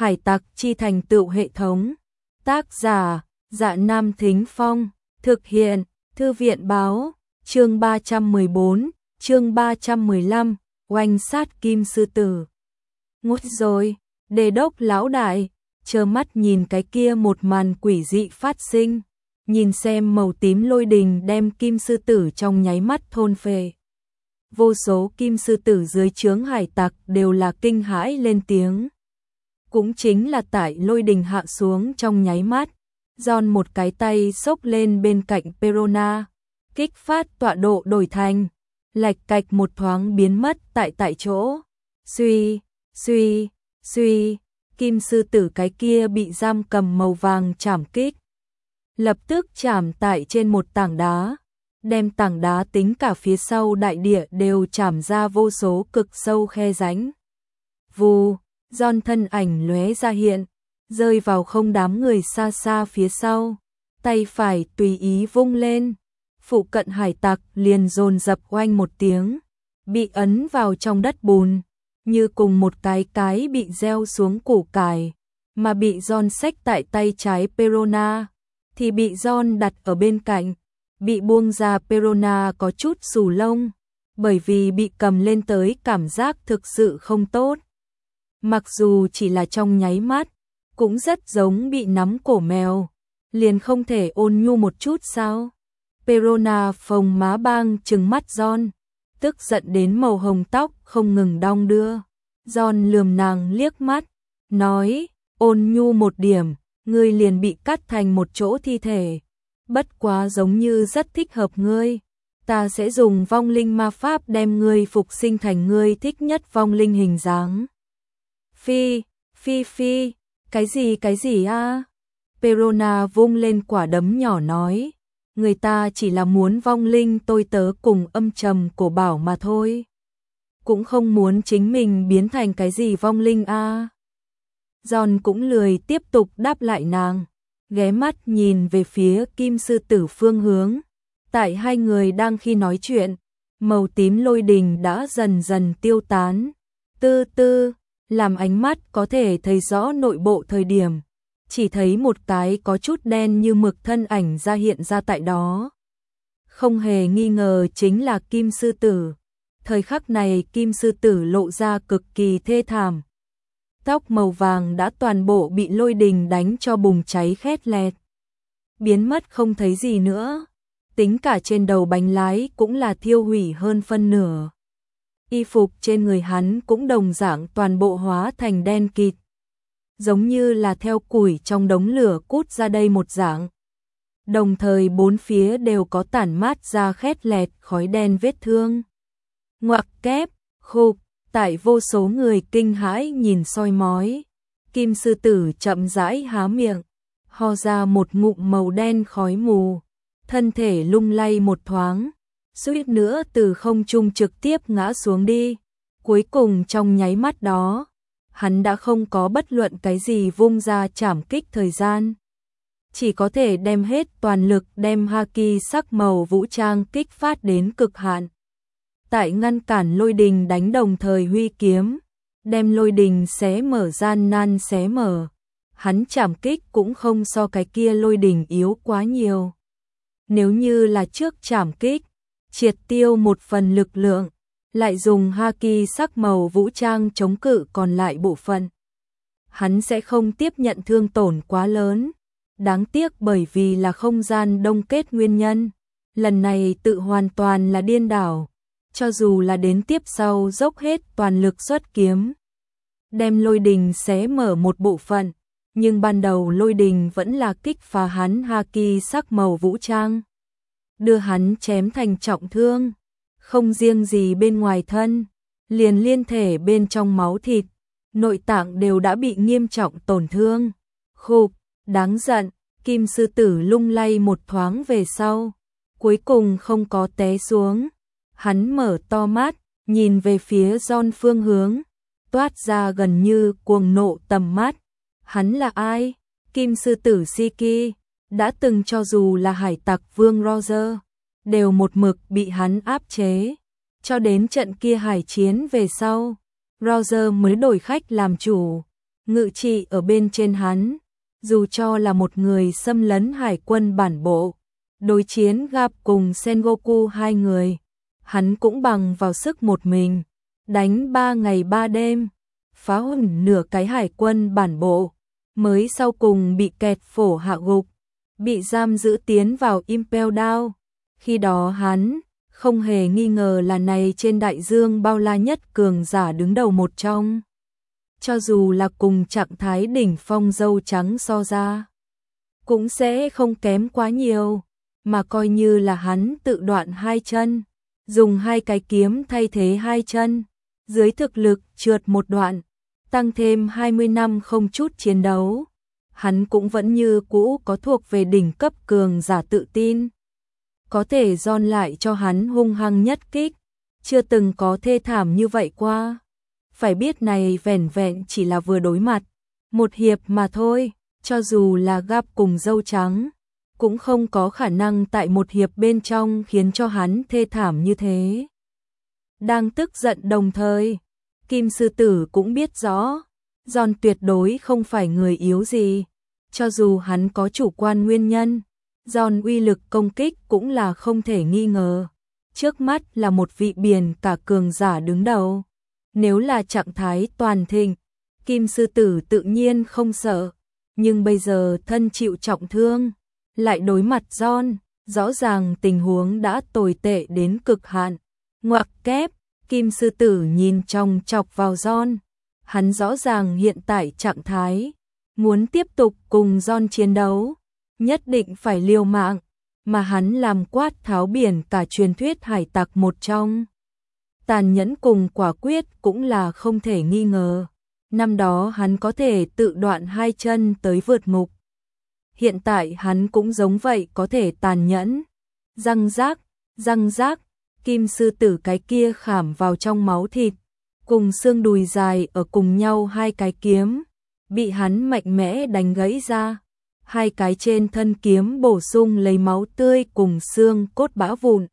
Hải tặc chi thành tựu hệ thống. Tác giả: Dạ Nam Thính Phong. Thực hiện: Thư viện báo. Chương 314, chương 315, oanh sát kim sư tử. Ngút rồi, Đề đốc lão đại, trơ mắt nhìn cái kia một màn quỷ dị phát sinh, nhìn xem màu tím lôi đình đem kim sư tử trong nháy mắt thôn phệ. Vô số kim sư tử dưới trướng hải tặc đều là kinh hãi lên tiếng. Cũng chính là tại lôi đình hạ xuống trong nháy mắt, John một cái tay xốc lên bên cạnh Perona, kích phát tọa độ đổi thành, lạch cạch một thoáng biến mất tại chỗ. Suy, suy, suy, kim sư tử cái kia bị giam cầm màu vàng chảm kích. Lập tức chạm tại trên một tảng đá, đem tảng đá tính cả phía sau đại địa đều chạm ra vô số cực sâu khe rãnh. Vù, John thân ảnh lóe ra hiện, rơi vào không đám người xa xa phía sau, tay phải tùy ý vung lên, phụ cận hải tặc liền dồn dập oanh một tiếng, bị ấn vào trong đất bùn, như cùng một cái bị gieo xuống củ cải, mà bị John xách tại tay trái Perona, thì bị John đặt ở bên cạnh, bị buông ra Perona có chút xù lông, bởi vì bị cầm lên tới cảm giác thực sự không tốt. Mặc dù chỉ là trong nháy mắt, cũng rất giống bị nắm cổ mèo, liền không thể ôn nhu một chút sao? Perona phồng má bang trừng mắt John, tức giận đến màu hồng tóc không ngừng đong đưa. John lườm nàng liếc mắt, nói, ôn nhu một điểm, ngươi liền bị cắt thành một chỗ thi thể. Bất quá giống như rất thích hợp ngươi, ta sẽ dùng vong linh ma pháp đem ngươi phục sinh thành ngươi thích nhất vong linh hình dáng. Phi, phi phi, cái gì a? Perona vung lên quả đấm nhỏ nói, người ta chỉ là muốn vong linh tôi tớ cùng âm trầm cổ bảo mà thôi. Cũng không muốn chính mình biến thành cái gì vong linh a. John cũng lười tiếp tục đáp lại nàng, ghé mắt nhìn về phía kim sư tử phương hướng. Tại hai người đang khi nói chuyện, màu tím lôi đình đã dần dần tiêu tán. Tư tư, làm ánh mắt có thể thấy rõ nội bộ thời điểm, chỉ thấy một cái có chút đen như mực thân ảnh ra hiện ra tại đó. Không hề nghi ngờ chính là kim sư tử. Thời khắc này kim sư tử lộ ra cực kỳ thê thảm. Tóc màu vàng đã toàn bộ bị lôi đình đánh cho bùng cháy khét lẹt, biến mất không thấy gì nữa. Tính cả trên đầu bánh lái cũng là thiêu hủy hơn phân nửa. Y phục trên người hắn cũng đồng dạng toàn bộ hóa thành đen kịt, giống như là theo củi trong đống lửa cút ra đây một dạng. Đồng thời bốn phía đều có tản mát ra khét lẹt khói đen vết thương. Ngoặc kép, khục, tại vô số người kinh hãi nhìn soi mói, kim sư tử chậm rãi há miệng, ho ra một ngụm màu đen khói mù, thân thể lung lay một thoáng, suýt nữa từ không trung trực tiếp ngã xuống đi. Cuối cùng trong nháy mắt đó, hắn đã không có bất luận cái gì vung ra chảm kích thời gian, chỉ có thể đem hết toàn lực đem haki sắc màu vũ trang kích phát đến cực hạn. Tại ngăn cản lôi đình đánh đồng thời huy kiếm, đem lôi đình xé mở gian nan xé mở. Hắn chảm kích cũng không so cái kia lôi đình yếu quá nhiều. Nếu như là trước chảm kích, triệt tiêu một phần lực lượng, lại dùng haki sắc màu vũ trang chống cự còn lại bộ phận, hắn sẽ không tiếp nhận thương tổn quá lớn. Đáng tiếc bởi vì là không gian đông kết nguyên nhân, lần này tự hoàn toàn là điên đảo. Cho dù là đến tiếp sau dốc hết toàn lực xuất kiếm, đem lôi đình xé mở một bộ phận, nhưng ban đầu lôi đình vẫn là kích phá hắn haki sắc màu vũ trang, đưa hắn chém thành trọng thương, không riêng gì bên ngoài thân, liền liên thể bên trong máu thịt, nội tạng đều đã bị nghiêm trọng tổn thương. Khục, đáng giận, kim sư tử lung lay một thoáng về sau, cuối cùng không có té xuống. Hắn mở to mắt, nhìn về phía John phương hướng, toát ra gần như cuồng nộ tầm mắt. Hắn là ai? Kim sư tử Shiki, đã từng cho dù là hải tặc vương Roger, đều một mực bị hắn áp chế. Cho đến trận kia hải chiến về sau, Roger mới đổi khách làm chủ. ngự trị ở bên trên hắn, dù cho là một người xâm lấn hải quân bản bộ, đối chiến gặp cùng Sengoku hai người, hắn cũng bằng vào sức một mình, đánh 3 ngày 3 đêm, phá hủy nửa cái hải quân bản bộ, mới sau cùng bị kẹt phổ hạ gục, bị giam giữ tiến vào Impel Down. Khi đó hắn không hề nghi ngờ là này trên đại dương bao la nhất cường giả đứng đầu một trong. Cho dù là cùng trạng thái đỉnh phong dâu trắng so ra, cũng sẽ không kém quá nhiều, mà coi như là hắn tự đoạn hai chân, dùng hai cái kiếm thay thế hai chân, dưới thực lực trượt một đoạn, tăng thêm 20 năm không chút chiến đấu, hắn cũng vẫn như cũ có thuộc về đỉnh cấp cường giả tự tin. Có thể John lại cho hắn hung hăng nhất kích, chưa từng có thê thảm như vậy qua. Phải biết này vẻn vẹn chỉ là vừa đối mặt, một hiệp mà thôi, cho dù là gặp cùng dâu trắng, cũng không có khả năng tại một hiệp bên trong khiến cho hắn thê thảm như thế. Đang tức giận đồng thời, Kim Sư Tử cũng biết rõ, John tuyệt đối không phải người yếu gì, cho dù hắn có chủ quan nguyên nhân, John uy lực công kích cũng là không thể nghi ngờ. Trước mắt là một vị biển cả cường giả đứng đầu. Nếu là trạng thái toàn thịnh, Kim Sư Tử tự nhiên không sợ, nhưng bây giờ thân chịu trọng thương, lại đối mặt John, rõ ràng tình huống đã tồi tệ đến cực hạn. Ngoặc kép, Kim Sư Tử nhìn chòng chọc vào John, hắn rõ ràng hiện tại trạng thái, muốn tiếp tục cùng John chiến đấu, nhất định phải liều mạng, mà hắn làm quát tháo biển cả truyền thuyết hải tặc một trong. Tàn nhẫn cùng quả quyết cũng là không thể nghi ngờ. Năm đó hắn có thể tự đoạn hai chân tới vượt ngục. Hiện tại hắn cũng giống vậy có thể tàn nhẫn. Răng rác, Kim Sư Tử cái kia khảm vào trong máu thịt, cùng xương đùi dài ở cùng nhau hai cái kiếm, bị hắn mạnh mẽ đánh gãy ra. Hai cái trên thân kiếm bổ sung lấy máu tươi cùng xương cốt bã vụn,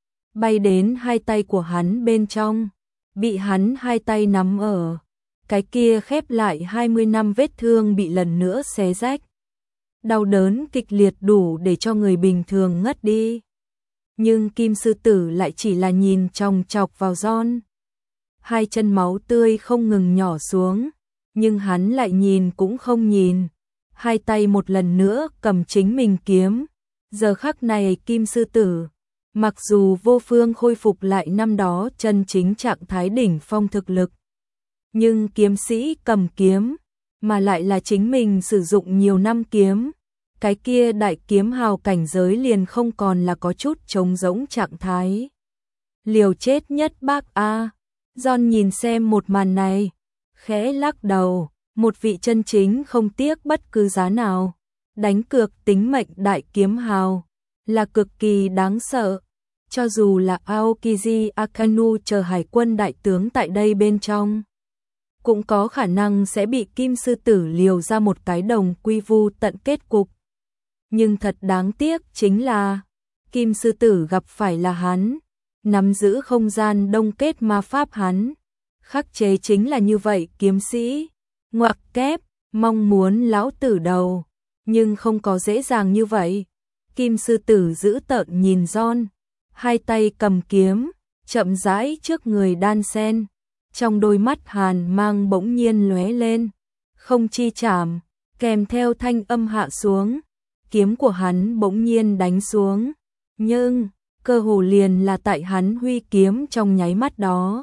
bay đến hai tay của hắn bên trong, bị hắn hai tay nắm ở. Cái kia khép lại 20 năm vết thương bị lần nữa xé rách. Đau đớn kịch liệt đủ để cho người bình thường ngất đi. Nhưng Kim Sư Tử lại chỉ là nhìn chòng chọc vào John. Hai chân máu tươi không ngừng nhỏ xuống, nhưng hắn lại nhìn cũng không nhìn. Hai tay một lần nữa cầm chính mình kiếm. Giờ khắc này Kim Sư Tử, mặc dù vô phương khôi phục lại năm đó chân chính trạng thái đỉnh phong thực lực, nhưng kiếm sĩ cầm kiếm, mà lại là chính mình sử dụng nhiều năm kiếm, cái kia đại kiếm hào cảnh giới liền không còn là có chút trống rỗng trạng thái. Liều chết nhất bác a. John nhìn xem một màn này, khẽ lắc đầu, một vị chân chính không tiếc bất cứ giá nào, đánh cược tính mệnh đại kiếm hào, là cực kỳ đáng sợ. Cho dù là Aokiji Akanu chờ hải quân đại tướng tại đây bên trong, cũng có khả năng sẽ bị Kim Sư Tử liều ra một cái đồng quy vu tận kết cục. Nhưng thật đáng tiếc chính là, Kim Sư Tử gặp phải là hắn, nắm giữ không gian đông kết ma pháp hắn, khắc chế chính là như vậy kiếm sĩ. Ngoặc kép, mong muốn lão tử đầu, nhưng không có dễ dàng như vậy. Kim Sư Tử giữ tợn nhìn John, hai tay cầm kiếm, chậm rãi trước người đan sen, trong đôi mắt hàn mang bỗng nhiên lóe lên, không chi chạm, kèm theo thanh âm hạ xuống, kiếm của hắn bỗng nhiên đánh xuống, nhưng cơ hồ liền là tại hắn huy kiếm trong nháy mắt đó.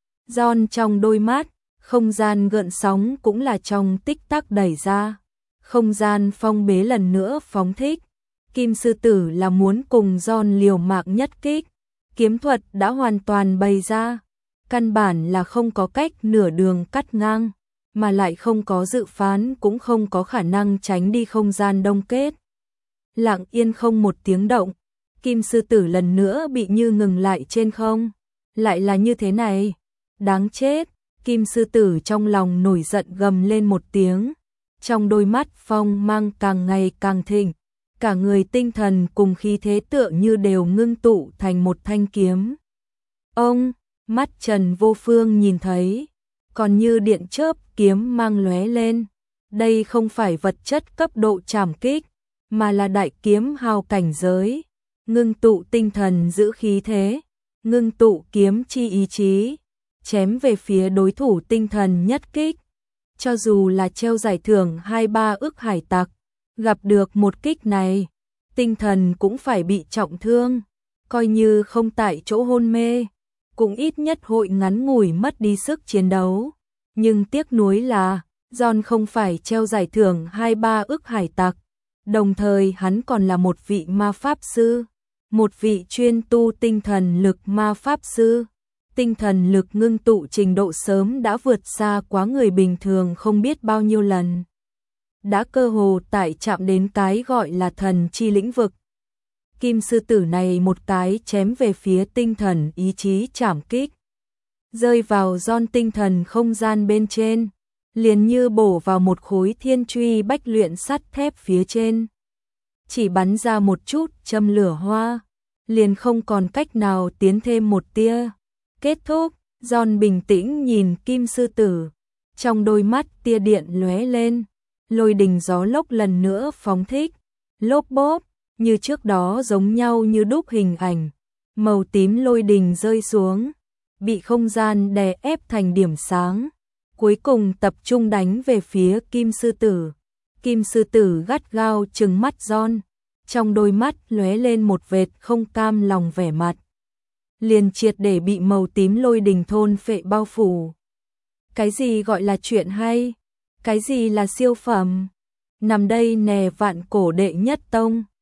John trong đôi mắt, không gian gợn sóng cũng là trong tích tắc đẩy ra, không gian phong bế lần nữa phóng thích. Kim Sư Tử là muốn cùng John liều mạng nhất kích, kiếm thuật đã hoàn toàn bày ra, căn bản là không có cách nửa đường cắt ngang, mà lại không có dự phán cũng không có khả năng tránh đi không gian đông kết. Lặng yên không một tiếng động, Kim Sư Tử lần nữa bị như ngừng lại trên không. Lại là như thế này, đáng chết. Kim Sư Tử trong lòng nổi giận gầm lên một tiếng, trong đôi mắt phong mang càng ngày càng thịnh, cả người tinh thần cùng khí thế tựa như đều ngưng tụ thành một thanh kiếm. Ông, mắt Trần Vô Phương nhìn thấy, còn như điện chớp kiếm mang lóe lên. Đây không phải vật chất cấp độ trảm kích, mà là đại kiếm hào cảnh giới. Ngưng tụ tinh thần giữ khí thế, ngưng tụ kiếm chi ý chí, chém về phía đối thủ tinh thần nhất kích. Cho dù là treo giải thưởng 2-3 ức hải tặc, gặp được một kích này, tinh thần cũng phải bị trọng thương, coi như không tại chỗ hôn mê, cũng ít nhất hội ngắn ngủi mất đi sức chiến đấu. Nhưng tiếc nuối là, John không phải treo giải thưởng 2-3 ức hải tặc, đồng thời hắn còn là một vị ma pháp sư, một vị chuyên tu tinh thần lực ma pháp sư. Tinh thần lực ngưng tụ trình độ sớm đã vượt xa quá người bình thường không biết bao nhiêu lần. Đã cơ hồ tải chạm đến cái gọi là thần chi lĩnh vực. Kim sư tử này một cái chém về phía tinh thần ý chí trảm kích, rơi vào John tinh thần không gian bên trên, liền như bổ vào một khối thiên truy bách luyện sắt thép phía trên. Chỉ bắn ra một chút châm lửa hoa, liền không còn cách nào tiến thêm một tia. Kết thúc, John bình tĩnh nhìn Kim sư tử, trong đôi mắt tia điện lóe lên, lôi đình gió lốc lần nữa phóng thích, lốp bốp, như trước đó giống nhau như đúc hình ảnh, màu tím lôi đình rơi xuống, bị không gian đè ép thành điểm sáng, cuối cùng tập trung đánh về phía Kim sư tử. Kim sư tử gắt gao trừng mắt John, trong đôi mắt lóe lên một vệt không cam lòng vẻ mặt. Liền triệt để bị màu tím lôi đình thôn phệ bao phủ. Cái gì gọi là chuyện hay? Cái gì là siêu phẩm? Nằm đây nè vạn cổ đệ nhất tông.